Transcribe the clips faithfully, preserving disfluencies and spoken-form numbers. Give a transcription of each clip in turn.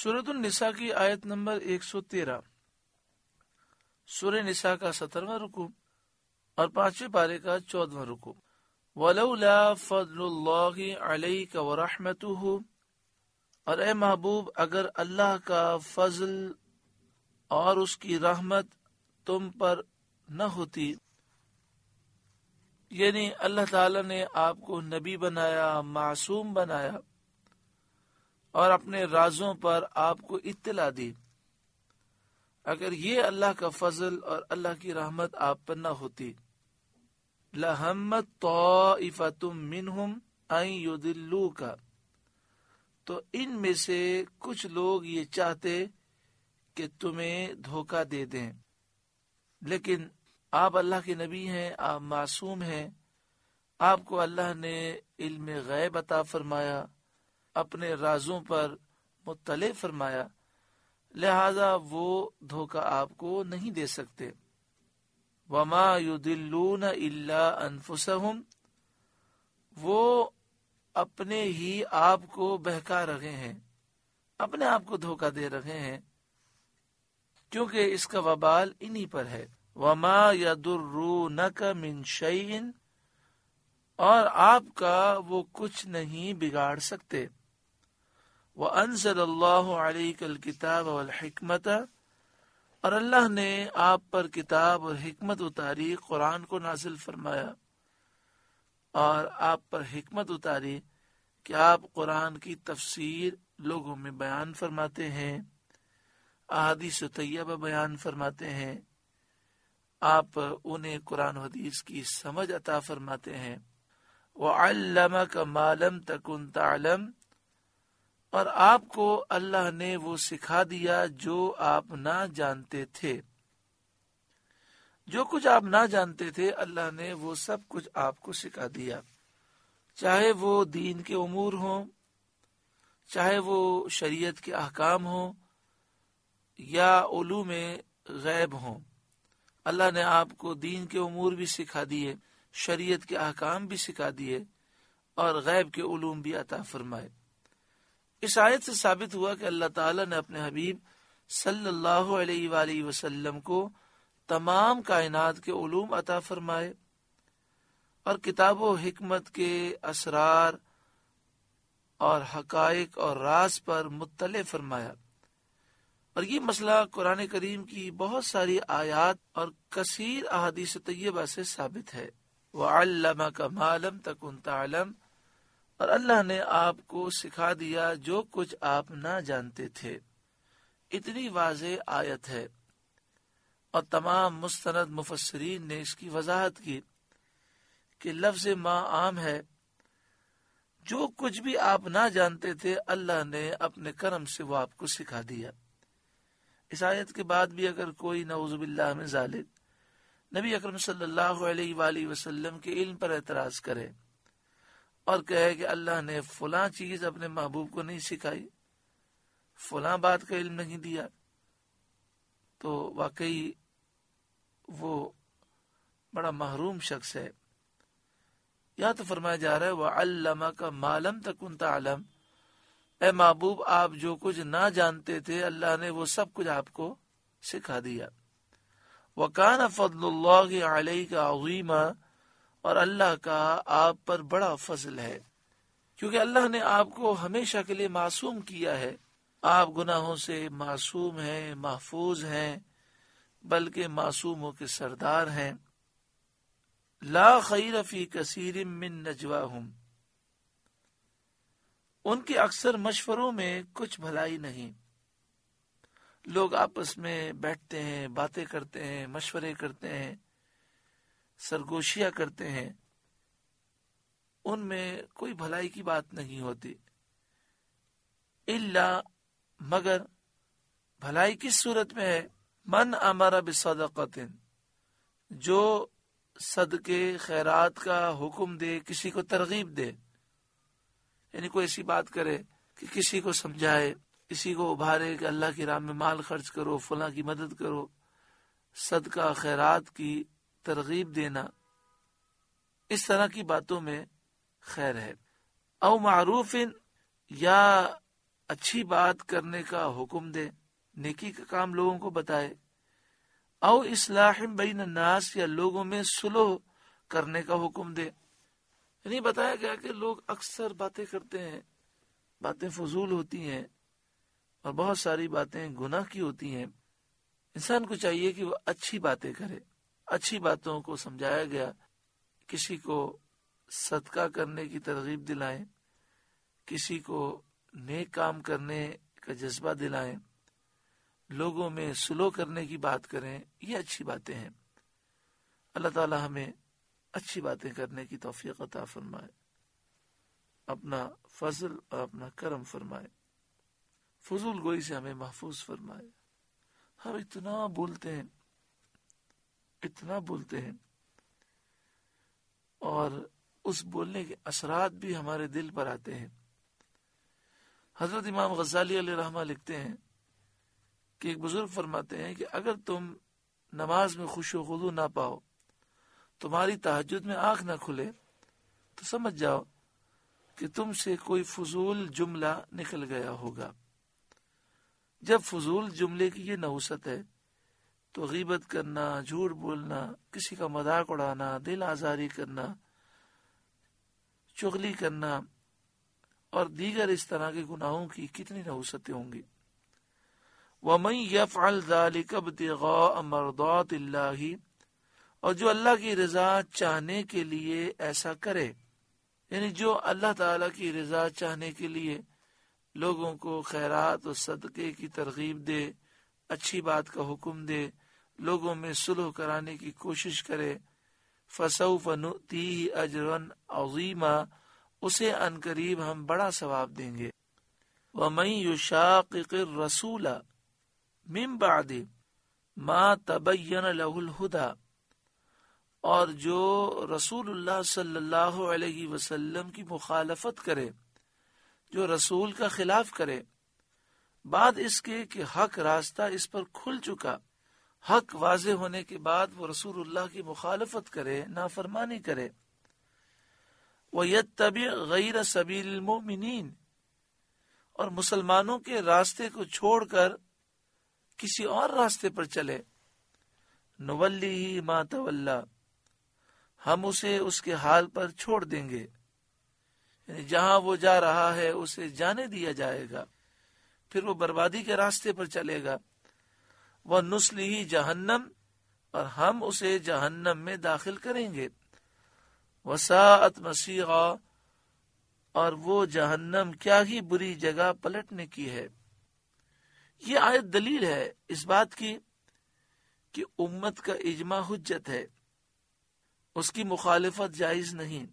سورۃ النساء کی آیت نمبر ایک سو تیرہ، سورہ نساء کا سترواں رکوع اور پانچویں پارے کا چودواں رکوع۔ وَلَوْلَا فَضْلُ اللَّهِ عَلَيْكَ وَرَحْمَتُهُ، اور اے محبوب اگر اللہ کا فضل اور اس کی رحمت تم پر نہ ہوتی، یعنی اللہ تعالی نے آپ کو نبی بنایا، معصوم بنایا اور اپنے رازوں پر آپ کو اطلاع دی، اگر یہ اللہ کا فضل اور اللہ کی رحمت آپ پر نہ ہوتی، لَهَمَّتْ طَائِفَةٌ مِّنْهُمْ أَن يُضِلُّوكَ، تو ان میں سے کچھ لوگ یہ چاہتے کہ تمہیں دھوکہ دے دیں، لیکن آپ اللہ کے نبی ہیں، آپ معصوم ہیں، آپ کو اللہ نے علم غیب عطا فرمایا، اپنے رازوں پر مطلع فرمایا، لہذا وہ دھوکہ آپ کو نہیں دے سکتے۔ وَمَا يُضِلُّونَ إِلَّا أَنفُسَهُمْ، وہ اپنے ہی آپ کو بہکا رہے ہیں، اپنے آپ کو دھوکہ دے رہے ہیں، کیونکہ اس کا وبال انہی پر ہے۔ وَمَا يَضُرُّونَكَ مِن شَيْءٍ، اور آپ کا وہ کچھ نہیں بگاڑ سکتے۔ وَأَنزَلَ اللَّهُ عَلَيْكَ الْكِتَابَ وَالْحِكْمَةَ، اور اللہ نے آپ پر کتاب اور حکمت اتاری، قرآن کو نازل فرمایا اور آپ پر حکمت اتاری کہ آپ قرآن کی تفسیر لوگوں میں بیان فرماتے ہیں، احادیث طیبہ بیان فرماتے ہیں، آپ انہیں قرآن و حدیث کی سمجھ عطا فرماتے ہیں۔ وَعَلَّمَكَ مَا لَمْ تَكُنْ تَعْلَمْ، اور آپ کو اللہ نے وہ سکھا دیا جو آپ نہ جانتے تھے، جو کچھ آپ نہ جانتے تھے اللہ نے وہ سب کچھ آپ کو سکھا دیا، چاہے وہ دین کے امور ہوں، چاہے وہ شریعت کے احکام ہوں یا علوم غیب ہوں۔ اللہ نے آپ کو دین کے امور بھی سکھا دیے، شریعت کے احکام بھی سکھا دیے اور غیب کے علوم بھی عطا فرمائے۔ اس آیت سے ثابت ہوا کہ اللہ تعالیٰ نے اپنے حبیب صلی اللہ علیہ وآلہ وسلم کو تمام کائنات کے علوم عطا فرمائے اور کتاب و حکمت کے اسرار اور حقائق اور راز پر مطلع فرمایا، اور یہ مسئلہ قرآن کریم کی بہت ساری آیات اور کثیر احادیث طیبہ سے ثابت ہے۔ وَعَلَّمَكَ مَا لَمْ تَكُنْ تَعْلَمْ، اور اللہ نے آپ کو سکھا دیا جو کچھ آپ نہ جانتے تھے۔ اتنی واضح آیت ہے، اور تمام مستند مفسرین نے اس کی وضاحت کی کہ لفظ ما عام ہے، جو کچھ بھی آپ نہ جانتے تھے اللہ نے اپنے کرم سے وہ آپ کو سکھا دیا۔ اس آیت کے بعد بھی اگر کوئی نعوذ باللہ من ذالک نبی اکرم صلی اللہ علیہ وآلہ وسلم کے علم پر اعتراض کرے اور کہے کہ اللہ نے فلاں چیز اپنے محبوب کو نہیں سکھائی، فلاں بات کا علم نہیں دیا، تو واقعی وہ بڑا محروم شخص ہے۔ یا تو فرمایا جا رہا ہے وَعَلَّمَكَ مَا لَمْ تَكُنْ تَعْلَمْ، اے محبوب آپ جو کچھ نہ جانتے تھے اللہ نے وہ سب کچھ آپ کو سکھا دیا۔ وَكَانَ فَضْلُ اللَّهِ عَلَيْكَ عَظِيمًا، اور اللہ کا آپ پر بڑا فضل ہے، کیونکہ اللہ نے آپ کو ہمیشہ کے لیے معصوم کیا ہے، آپ گناہوں سے معصوم ہیں، محفوظ ہیں، بلکہ معصوموں کے سردار ہیں۔ لا خیر فی کثیر من نجواہم، ان کے اکثر مشوروں میں کچھ بھلائی نہیں۔ لوگ آپس میں بیٹھتے ہیں، باتیں کرتے ہیں، مشورے کرتے ہیں، سرگوشیاں کرتے ہیں، ان میں کوئی بھلائی کی بات نہیں ہوتی۔ الا، مگر بھلائی کس صورت میں ہے؟ من امر بصدقۃ، جو صدقے خیرات کا حکم دے، کسی کو ترغیب دے، یعنی کوئی ایسی بات کرے کہ کسی کو سمجھائے، کسی کو ابھارے کہ اللہ کی راہ میں مال خرچ کرو، فلاں کی مدد کرو، صدقہ خیرات کی ترغیب دینا، اس طرح کی باتوں میں خیر ہے۔ او معروف، یا اچھی بات کرنے کا حکم دے، نیکی کا کام لوگوں کو بتائے، او اصلاح بین الناس یا لوگوں میں صلح کرنے کا حکم دے۔ یعنی بتایا گیا کہ لوگ اکثر باتیں کرتے ہیں، باتیں فضول ہوتی ہیں اور بہت ساری باتیں گناہ کی ہوتی ہیں۔ انسان کو چاہیے کہ وہ اچھی باتیں کرے، اچھی باتوں کو سمجھایا گیا، کسی کو صدقہ کرنے کی ترغیب دلائیں، کسی کو نیک کام کرنے کا جذبہ دلائیں، لوگوں میں صلح کرنے کی بات کریں، یہ اچھی باتیں ہیں۔ اللہ تعالی ہمیں اچھی باتیں کرنے کی توفیق عطا فرمائے، اپنا فضل اور اپنا کرم فرمائے، فضول گوئی سے ہمیں محفوظ فرمائے۔ ہم اتنا بولتے ہیں اتنا بولتے ہیں اور اس بولنے کے اثرات بھی ہمارے دل پر آتے ہیں۔ حضرت امام غزالی علیہ رحمہ لکھتے ہیں کہ ایک بزرگ فرماتے ہیں کہ اگر تم نماز میں خوش و خضوع نہ پاؤ، تمہاری تہجد میں آنکھ نہ کھلے، تو سمجھ جاؤ کہ تم سے کوئی فضول جملہ نکل گیا ہوگا۔ جب فضول جملے کی یہ نحوست ہے تو غیبت کرنا، جھوٹ بولنا، کسی کا مذاق اڑانا، دل آزاری کرنا، چغلی کرنا اور دیگر اس طرح کے گناہوں کی کتنی نحوستیں ہوں گی۔ وَمَن يَفْعَلْ ذَلِكَ ابْتِغَاءَ مَرْضَاتِ اللَّهِ، اور جو اللہ کی رضا چاہنے کے لیے ایسا کرے، یعنی جو اللہ تعالی کی رضا چاہنے کے لیے لوگوں کو خیرات اور صدقے کی ترغیب دے، اچھی بات کا حکم دے، لوگوں میں صلح کرانے کی کوشش کرے، فَسَوْفَ نُؤْتِيهِ أَجْرًا عَظِيمًا، اسے ان قریب ہم بڑا ثواب دیں گے۔ وَمَن يُشَاقِقِ الرَّسُولَ مِن بَعْدِ مَا تَبَيَّنَ لَهُ الْهُدَى، اور جو رسول اللہ صلی اللہ علیہ وسلم کی مخالفت کرے، جو رسول کا خلاف کرے بعد اس کے کہ حق راستہ اس پر کھل چکا، حق واضح ہونے کے بعد وہ رسول اللہ کی مخالفت کرے، نافرمانی کرے، وَيَتَّبِعْ غَيْرَ سَبِيلِ الْمُؤْمِنِينَ، اور مسلمانوں کے راستے کو چھوڑ کر کسی اور راستے پر چلے، نُوَلِّهِ مَا تَوَلَّى، ہم اسے اس کے حال پر چھوڑ دیں گے، یعنی جہاں وہ جا رہا ہے اسے جانے دیا جائے گا، پھر وہ بربادی کے راستے پر چلے گا۔ وَنُصْلِهِ جہنم، اور ہم اسے جہنم میں داخل کریں گے۔ وَسَاءَتْ مَصِيرًا، اور وہ جہنم کیا ہی بری جگہ پلٹنے کی ہے۔ یہ آیت دلیل ہے اس بات کی کہ امت کا اجماع حجت ہے، اس کی مخالفت جائز نہیں،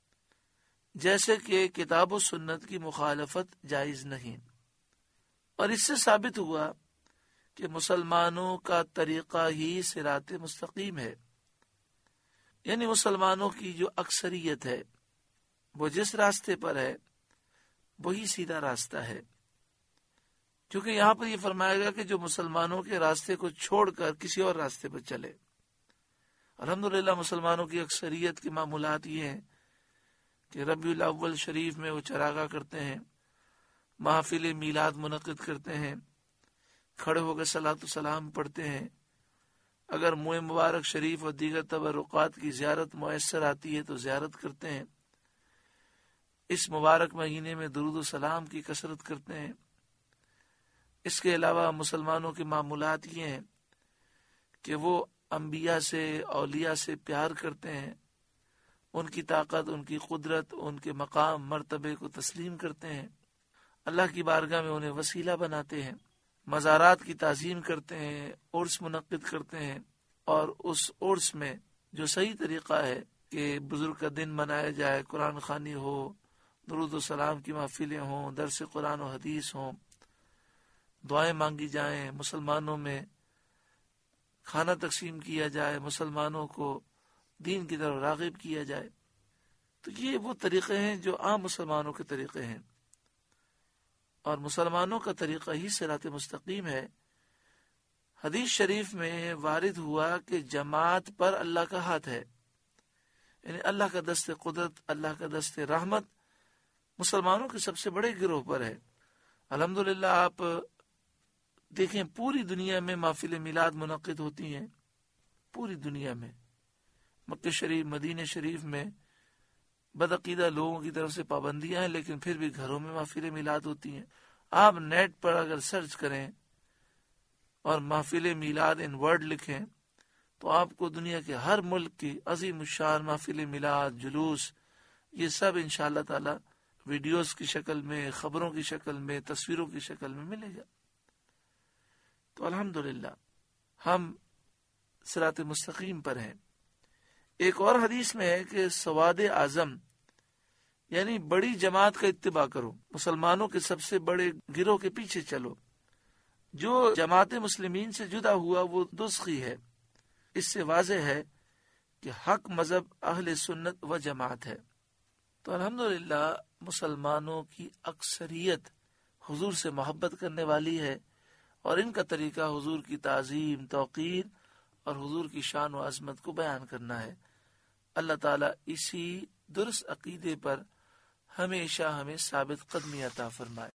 جیسے کہ کتاب و سنت کی مخالفت جائز نہیں۔ اور اس سے ثابت ہوا کہ مسلمانوں کا طریقہ ہی صراط مستقیم ہے، یعنی مسلمانوں کی جو اکثریت ہے وہ جس راستے پر ہے وہی سیدھا راستہ ہے، کیونکہ یہاں پر یہ فرمایا گیا کہ جو مسلمانوں کے راستے کو چھوڑ کر کسی اور راستے پر چلے۔ الحمدللہ مسلمانوں کی اکثریت کے معمولات یہ ہیں کہ ربیع الاول شریف میں وہ چراغاں کرتے ہیں، محافل میلاد منعقد کرتے ہیں، کھڑے ہو کے صلاۃ و سلام پڑھتے ہیں، اگر موئے مبارک شریف اور دیگر تبرکات کی زیارت میسر آتی ہے تو زیارت کرتے ہیں، اس مبارک مہینے میں درود و سلام کی کثرت کرتے ہیں۔ اس کے علاوہ مسلمانوں کے معمولات یہ ہیں کہ وہ انبیاء سے، اولیاء سے پیار کرتے ہیں، ان کی طاقت، ان کی قدرت، ان کے مقام مرتبے کو تسلیم کرتے ہیں، اللہ کی بارگاہ میں انہیں وسیلہ بناتے ہیں، مزارات کی تعظیم کرتے ہیں، عرس منعقد کرتے ہیں، اور اس عرس میں جو صحیح طریقہ ہے کہ بزرگ کا دن منایا جائے، قرآن خوانی ہو، درود و سلام کی محفلیں ہوں، درس قرآن و حدیث ہوں، دعائیں مانگی جائیں، مسلمانوں میں کھانا تقسیم کیا جائے، مسلمانوں کو دین کی طرف راغب کیا جائے، تو یہ وہ طریقے ہیں جو عام مسلمانوں کے طریقے ہیں، اور مسلمانوں کا طریقہ ہی صراط مستقیم ہے۔ حدیث شریف میں وارد ہوا کہ جماعت پر اللہ کا ہاتھ ہے، یعنی اللہ کا دست قدرت، اللہ کا دست رحمت مسلمانوں کے سب سے بڑے گروہ پر ہے۔ الحمدللہ آپ دیکھیں پوری دنیا میں محفل میلاد منعقد ہوتی ہیں، پوری دنیا میں، مکہ شریف مدینہ شریف میں بدعقیدہ لوگوں کی طرف سے پابندیاں ہیں، لیکن پھر بھی گھروں میں محفل میلاد ہوتی ہیں۔ آپ نیٹ پر اگر سرچ کریں اور محفل میلاد ان ورڈ لکھیں تو آپ کو دنیا کے ہر ملک کی عظیم الشان محفل میلاد، جلوس، یہ سب انشاءاللہ تعالی ویڈیوز کی شکل میں، خبروں کی شکل میں، تصویروں کی شکل میں ملے گا۔ تو الحمدللہ ہم صراط مستقیم پر ہیں۔ ایک اور حدیث میں ہے کہ سواد اعظم یعنی بڑی جماعت کا اتباع کرو، مسلمانوں کے سب سے بڑے گروہ کے پیچھے چلو۔ جو جماعت مسلمین سے جدا ہوا وہ دزخی ہے۔ اس سے واضح ہے کہ حق مذہب اہل سنت و جماعت ہے۔ تو الحمدللہ مسلمانوں کی اکثریت حضور سے محبت کرنے والی ہے، اور ان کا طریقہ حضور کی تعظیم، توقیر اور حضور کی شان و عظمت کو بیان کرنا ہے۔ اللہ تعالیٰ اسی درست عقیدے پر ہمیشہ ہمیں ثابت قدمی عطا فرمائے۔